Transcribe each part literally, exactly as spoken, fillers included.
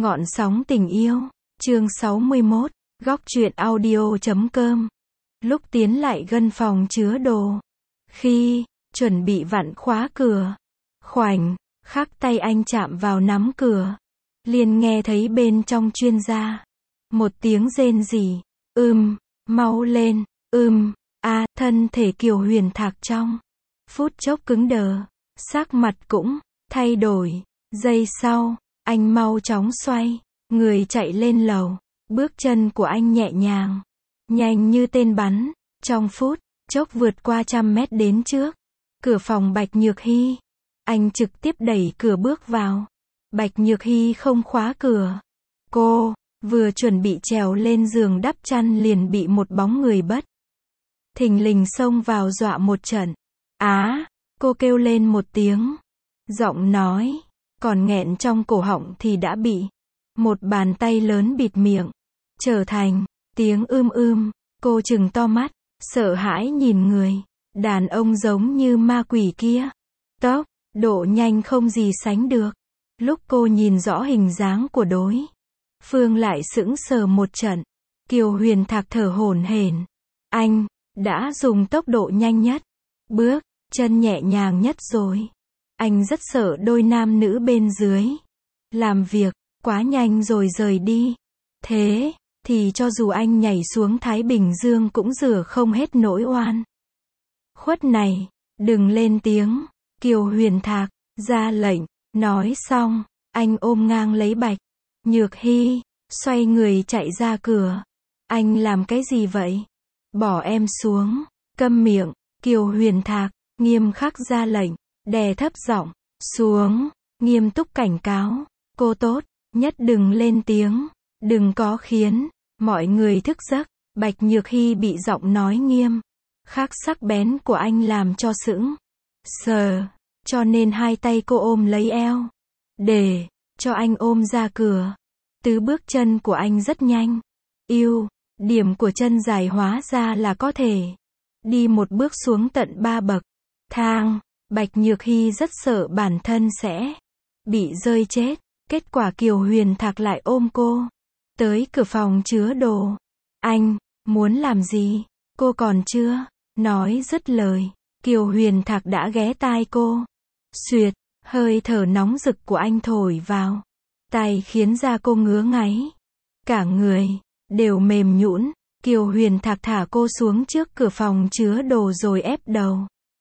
Ngọn sóng tình yêu, chương sáu mươi mốt, góc truyện audio chấm com. Lúc tiến lại gần phòng chứa đồ, khi chuẩn bị vặn khóa cửa, khoảnh khắc tay anh chạm vào nắm cửa, liền nghe thấy bên trong chuyên gia một tiếng rên rỉ, ưm, mau lên, ưm, a, thân thể Kiều Huyền Thạc trong phút chốc cứng đờ, sắc mặt cũng thay đổi. Giây sau, anh mau chóng xoay người chạy lên lầu, bước chân của anh nhẹ nhàng, nhanh như tên bắn, trong phút chốc vượt qua trăm mét đến trước cửa phòng Bạch Nhược Hy. Anh trực tiếp đẩy cửa bước vào. Bạch Nhược Hy không khóa cửa. Cô vừa chuẩn bị trèo lên giường đắp chăn liền bị một bóng người bất thình lình xông vào dọa một trận. Á, cô kêu lên một tiếng, giọng nói còn nghẹn trong cổ họng thì đã bị một bàn tay lớn bịt miệng, trở thành tiếng ưm ưm. Cô trừng to mắt, sợ hãi nhìn người đàn ông giống như ma quỷ kia. Tốc độ nhanh không gì sánh được. Lúc cô nhìn rõ hình dáng của đối phương lại sững sờ một trận. Kiều Huyền Thạc thở hổn hển. Anh đã dùng tốc độ nhanh nhất, bước chân nhẹ nhàng nhất rồi. Anh rất sợ đôi nam nữ bên dưới làm việc quá nhanh rồi rời đi. Thế thì cho dù anh nhảy xuống Thái Bình Dương cũng rửa không hết nỗi oan khuất này. Đừng lên tiếng, Kiều Huyền Thạc ra lệnh. Nói xong, anh ôm ngang lấy Bạch Nhược Hy, xoay người chạy ra cửa. Anh làm cái gì vậy? Bỏ em xuống. Câm miệng, Kiều Huyền Thạc nghiêm khắc ra lệnh, đè thấp giọng xuống, nghiêm túc cảnh cáo. Cô tốt nhất đừng lên tiếng, đừng có khiến mọi người thức giấc. Bạch Nhược Hy bị giọng nói nghiêm khắc sắc bén của anh làm cho sững sờ, cho nên hai tay cô ôm lấy eo, để cho anh ôm ra cửa. Tứ bước chân của anh rất nhanh. Ưu điểm của chân dài hóa ra là có thể đi một bước xuống tận ba bậc thang. Bạch Nhược Hy rất sợ bản thân sẽ bị rơi chết. Kết quả Kiều Huyền Thạc lại ôm cô tới cửa phòng chứa đồ. Anh muốn làm gì? Cô còn chưa nói dứt lời, Kiều Huyền Thạc đã ghé tai cô. Xuyệt, hơi thở nóng rực của anh thổi vào tai khiến da cô ngứa ngáy, cả người đều mềm nhũn. Kiều Huyền Thạc thả cô xuống trước cửa phòng chứa đồ rồi ép đầu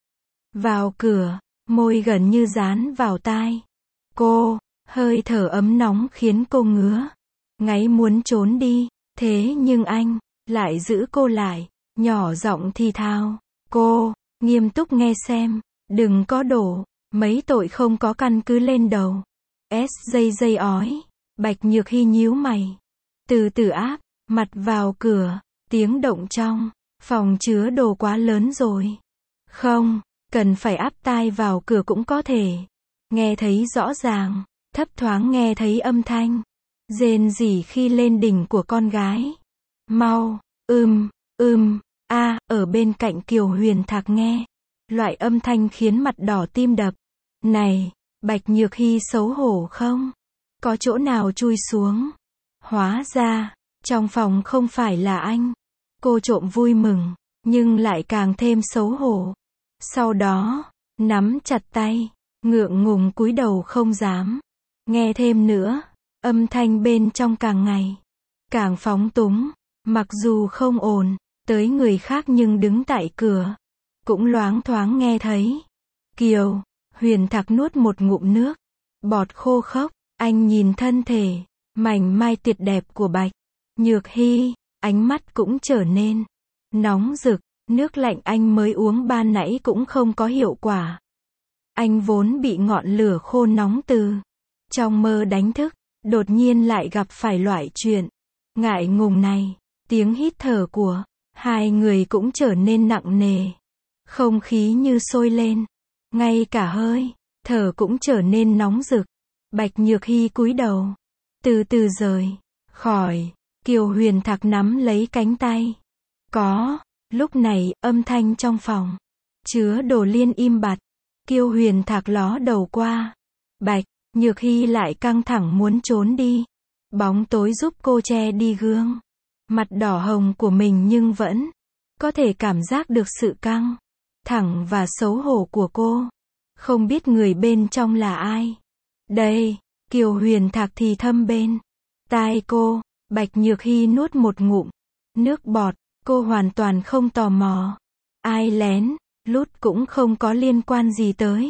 vào cửa, môi gần như dán vào tai cô. Hơi thở ấm nóng khiến cô ngứa ngáy muốn trốn đi. Thế nhưng anh lại giữ cô lại, nhỏ giọng thì thào. Cô nghiêm túc nghe xem, đừng có đổ mấy tội không có căn cứ lên đầu. S dây dây ói. Bạch Nhược Hy nhíu mày, từ từ áp mặt vào cửa. Tiếng động trong phòng chứa đồ quá lớn rồi, không cần phải áp tai vào cửa cũng có thể nghe thấy rõ ràng. Thấp thoáng nghe thấy âm thanh rên rỉ khi lên đỉnh của con gái. Mau, ưm, ưm, a, ở bên cạnh Kiều Huyền Thạc nghe loại âm thanh khiến mặt đỏ tim đập. Này, Bạch Nhược Hy xấu hổ không? Có chỗ nào chui xuống? Hóa ra, trong phòng không phải là anh. Cô trộm vui mừng, nhưng lại càng thêm xấu hổ. Sau đó, nắm chặt tay, ngượng ngùng cúi đầu không dám nghe thêm nữa. Âm thanh bên trong càng ngày càng phóng túng. Mặc dù không ồn tới người khác nhưng đứng tại cửa cũng loáng thoáng nghe thấy. Kiều Huyền Thạc nuốt một ngụm nước bọt khô khốc. Anh nhìn thân thể mảnh mai tuyệt đẹp của Bạch Nhược Hy, ánh mắt cũng trở nên nóng rực. Nước lạnh anh mới uống ban nãy cũng không có hiệu quả. Anh vốn bị ngọn lửa khô nóng từ trong mơ đánh thức, đột nhiên lại gặp phải loại chuyện ngại ngùng này. Tiếng hít thở của hai người cũng trở nên nặng nề. Không khí như sôi lên, ngay cả hơi thở cũng trở nên nóng rực. Bạch Nhược Hy cúi đầu, từ từ rời khỏi. Kiều Huyền Thạc nắm lấy cánh tay. Có lúc này, âm thanh trong phòng chứa đồ liên im bặt. Kiều Huyền Thạc ló đầu qua. Bạch Nhược Hy lại căng thẳng muốn trốn đi. Bóng tối giúp cô che đi gương mặt đỏ hồng của mình nhưng vẫn có thể cảm giác được sự căng thẳng và xấu hổ của cô. Không biết người bên trong là ai. Đây, Kiều Huyền Thạc thì thầm bên tai cô. Bạch Nhược Hy nuốt một ngụm nước bọt, cô hoàn toàn không tò mò. Ai lén lút cũng không có liên quan gì tới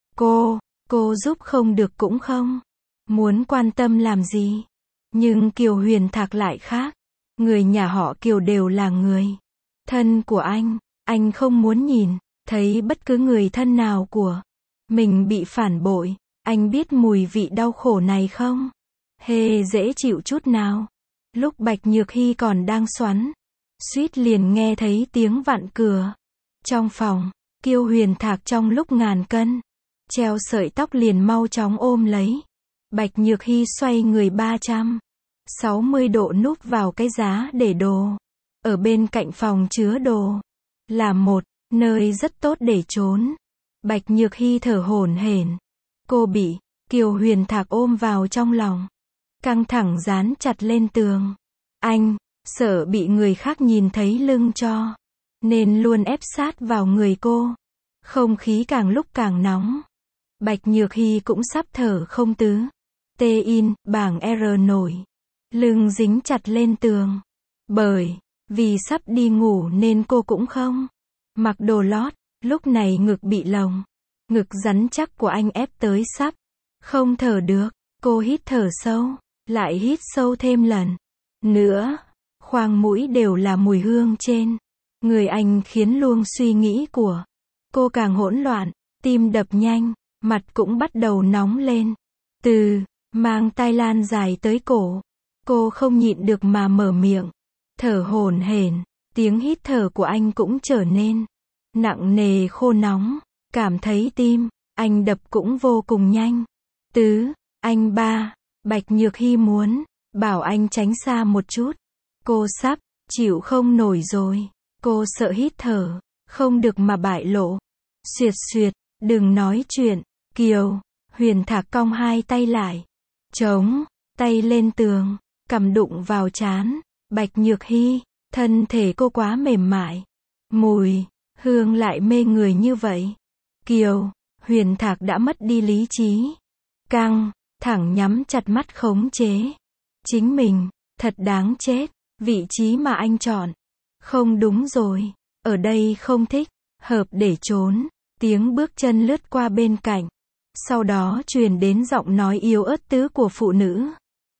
cô, cô giúp không được cũng không muốn quan tâm làm gì. Nhưng Kiều Huyền Thạc lại khác. Người nhà họ Kiều đều là người thân của anh, anh không muốn nhìn thấy bất cứ người thân nào của mình bị phản bội. Anh biết mùi vị đau khổ này không? Hề dễ chịu chút nào. Lúc Bạch Nhược Hy còn đang xoắn suýt liền nghe thấy tiếng vặn cửa trong phòng. Kiều Huyền Thạc trong lúc ngàn cân treo sợi tóc liền mau chóng ôm lấy Bạch Nhược Hy, xoay người ba trăm sáu mươi độ núp vào cái giá để đồ. Ở bên cạnh phòng chứa đồ là một nơi rất tốt để trốn. Bạch Nhược Hy thở hổn hển. Cô bị Kiều Huyền Thạc ôm vào trong lòng, căng thẳng dán chặt lên tường. Anh sợ bị người khác nhìn thấy lưng cho nên luôn ép sát vào người cô. Không khí càng lúc càng nóng. Bạch Nhược Hy cũng sắp thở không tứ. Tê in, bảng R nổi lưng dính chặt lên tường. Bởi vì sắp đi ngủ nên cô cũng không mặc đồ lót. Lúc này ngực bị lồng ngực rắn chắc của anh ép tới sắp không thở được. Cô hít thở sâu, lại hít sâu thêm lần nữa. Khoang mũi đều là mùi hương trên người anh khiến luồng suy nghĩ của cô càng hỗn loạn. Tim đập nhanh, mặt cũng bắt đầu nóng lên. Từ mang tai lan dài tới cổ, cô không nhịn được mà mở miệng, thở hổn hển. Tiếng hít thở của anh cũng trở nên nặng nề khô nóng. Cảm thấy tim anh đập cũng vô cùng nhanh. Tứ, anh ba. Bạch Nhược Hy muốn bảo anh tránh xa một chút. Cô sắp chịu không nổi rồi. Cô sợ hít thở không được mà bại lộ. Xuyệt xuyệt, đừng nói chuyện. Kiều Huyền Thạc cong hai tay lại, chống tay lên tường, cằm đụng vào trán Bạch Nhược Hy. Thân thể cô quá mềm mại, mùi hương lại mê người như vậy. Kiều Huyền Thạc đã mất đi lý trí, căng thẳng nhắm chặt mắt khống chế chính mình. Thật đáng chết. Vị trí mà anh chọn không đúng rồi. Ở đây không thích hợp để trốn. Tiếng bước chân lướt qua bên cạnh, sau đó truyền đến giọng nói yếu ớt tứ của phụ nữ.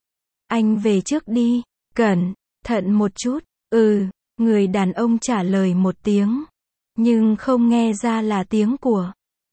Anh về trước đi, cẩn thận một chút. Ừ, người đàn ông trả lời một tiếng, nhưng không nghe ra là tiếng của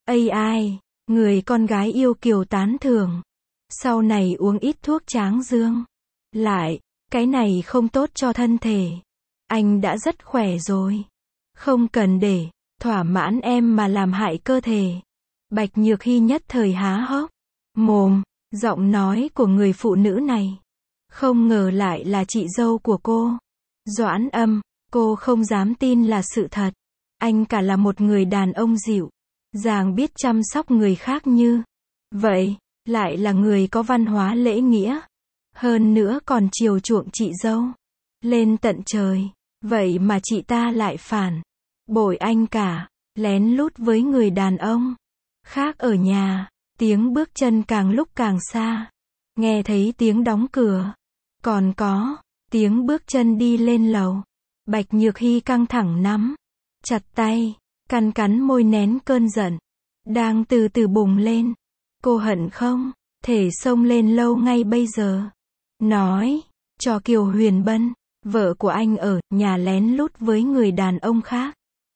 a i. Người con gái yêu kiều tán thưởng. Sau này uống ít thuốc tráng dương lại, cái này không tốt cho thân thể. Anh đã rất khỏe rồi, không cần để thỏa mãn em mà làm hại cơ thể. Bạch Nhược Hy nhất thời há hốc mồm. Giọng nói của người phụ nữ này không ngờ lại là chị dâu của cô, Doãn Âm. Cô không dám tin là sự thật. Anh cả là một người đàn ông dịu dàng, biết chăm sóc người khác như vậy, lại là người có văn hóa lễ nghĩa, hơn nữa còn chiều chuộng chị dâu lên tận trời. Vậy mà chị ta lại phản bội anh cả, lén lút với người đàn ông khác ở nhà. Tiếng bước chân càng lúc càng xa. Nghe thấy tiếng đóng cửa, còn có tiếng bước chân đi lên lầu. Bạch Nhược Hy căng thẳng nắm chặt tay, cắn cắn môi nén cơn giận đang từ từ bùng lên. Cô hận không thể xông lên lâu ngay bây giờ, nói cho Kiều Huyền Bân, vợ của anh ở nhà lén lút với người đàn ông khác.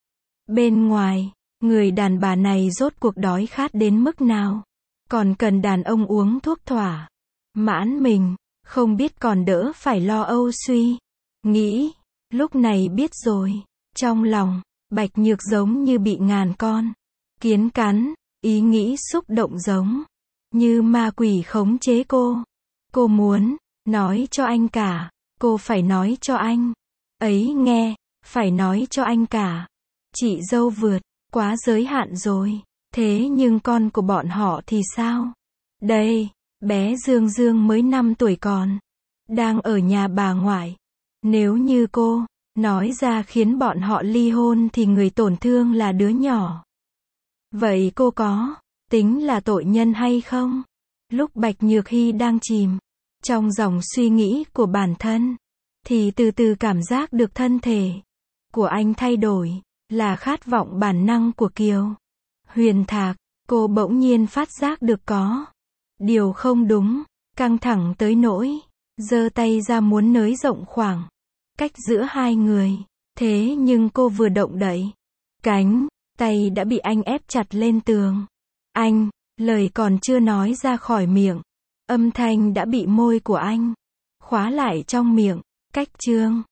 Bên ngoài, người đàn bà này rốt cuộc đói khát đến mức nào, còn cần đàn ông uống thuốc thỏa mãn mình, không biết còn đỡ phải lo âu suy nghĩ. Lúc này biết rồi, trong lòng Bạch Nhược giống như bị ngàn con kiến cắn, ý nghĩ xúc động giống như ma quỷ khống chế cô. Cô muốn nói cho anh cả, cô phải nói cho anh ấy nghe, phải nói cho anh cả. Chị dâu vượt quá giới hạn rồi, thế nhưng con của bọn họ thì sao? Đây, bé Dương Dương mới năm tuổi còn đang ở nhà bà ngoại. Nếu như cô nói ra khiến bọn họ ly hôn thì người tổn thương là đứa nhỏ. Vậy cô có tính là tội nhân hay không? Lúc Bạch Nhược Hy đang chìm trong dòng suy nghĩ của bản thân, thì từ từ cảm giác được thân thể của anh thay đổi, là khát vọng bản năng của Kiều Huyền Thạc. Cô bỗng nhiên phát giác được có điều không đúng, căng thẳng tới nỗi giơ tay ra muốn nới rộng khoảng cách giữa hai người. Thế nhưng cô vừa động đậy cánh tay đã bị anh ép chặt lên tường. Anh, lời còn chưa nói ra khỏi miệng, âm thanh đã bị môi của anh khóa lại trong miệng. Cách chương